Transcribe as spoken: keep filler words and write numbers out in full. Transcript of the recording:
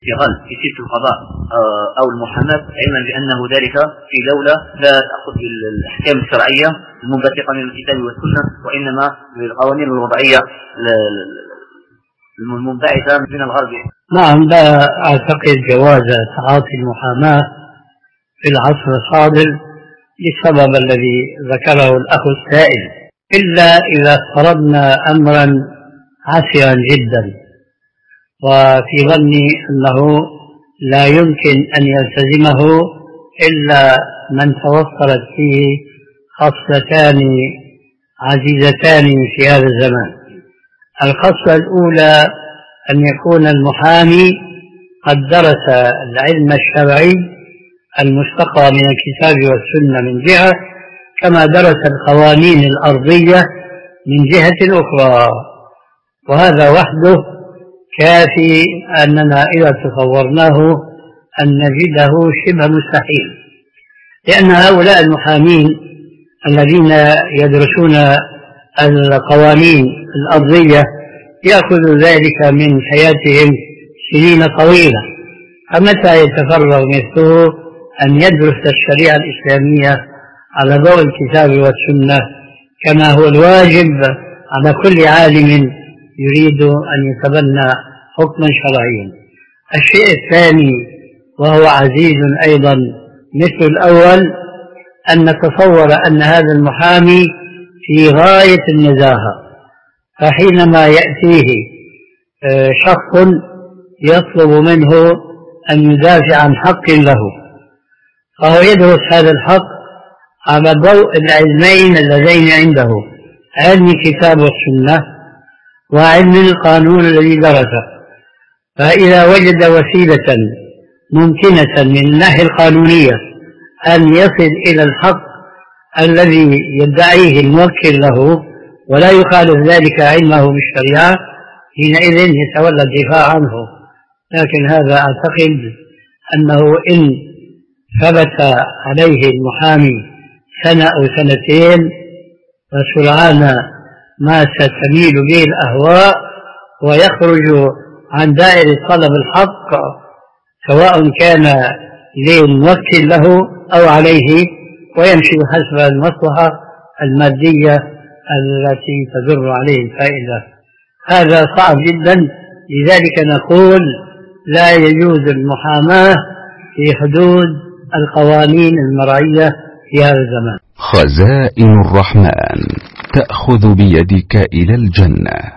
يغل في سلك القضاء أو المحاماة، علما بأنه ذلك في دولة لا تأخذ بالأحكام الشرعية المنبثقة من الكتاب والسنة، وإنما بالقوانين الوضعية المنبعثة من الغرب. نعم، لا أعتقد جواز تعاطي المحاماة في العصر الحاضر للسبب الذي ذكره الأخ السائل، إلا إذا افترضنا أمرا عسرا جدا، وفي ظني أنه لا يمكن أن يلتزمه إلا من توفرت فيه خصلتان عزيزتان في هذا الزمان. الخصلة الأولى أن يكون المحامي قد درس العلم الشرعي المستقى من الكتاب والسنة من جهة، كما درس القوانين الأرضية من جهة أخرى، وهذا وحده كافي أننا إذا تصورناه أن نجده شبه مستحيل، لأن هؤلاء المحامين الذين يدرسون القوانين الأرضية يأخذ ذلك من حياتهم سنين طويلة، فمتى يتفرغ مثله أن يدرس الشريعة الإسلامية على ضوء الكتاب والسنة كما هو الواجب على كل عالم يريد أن يتبنى حكما شرعيا. الشيء الثاني وهو عزيز أيضا مثل الأول، أن نتصور أن هذا المحامي في غاية النزاهة، فحينما يأتيه شخص يطلب منه أن يدافع عن حق له، فهو يدرس هذا الحق على ضوء العلمين اللذين عنده، علم الكتاب والسنة وعلم القانون الذي درسه، فإذا وجد وسيلة ممكنة من الناحية القانونية أن يصل إلى الحق الذي يدعيه الموكل له ولا يخالف ذلك علمه بالشريعة، حينئذ يتولى الدفاع عنه. لكن هذا أعتقد أنه إن ثبت عليه المحامي سنة أو سنتين فسرعان ما ستميل به الأهواء ويخرج عن دائرة طلب الحق، سواء كان للموكل له أو عليه، ويمشي حسب المصلحة المادية التي تدر عليه الفائدة. هذا صعب جدا، لذلك نقول لا يجوز المحاماة في حدود القوانين المرعية في هذا الزمان. خزائن الرحمن تأخذ بيدك إلى الجنة.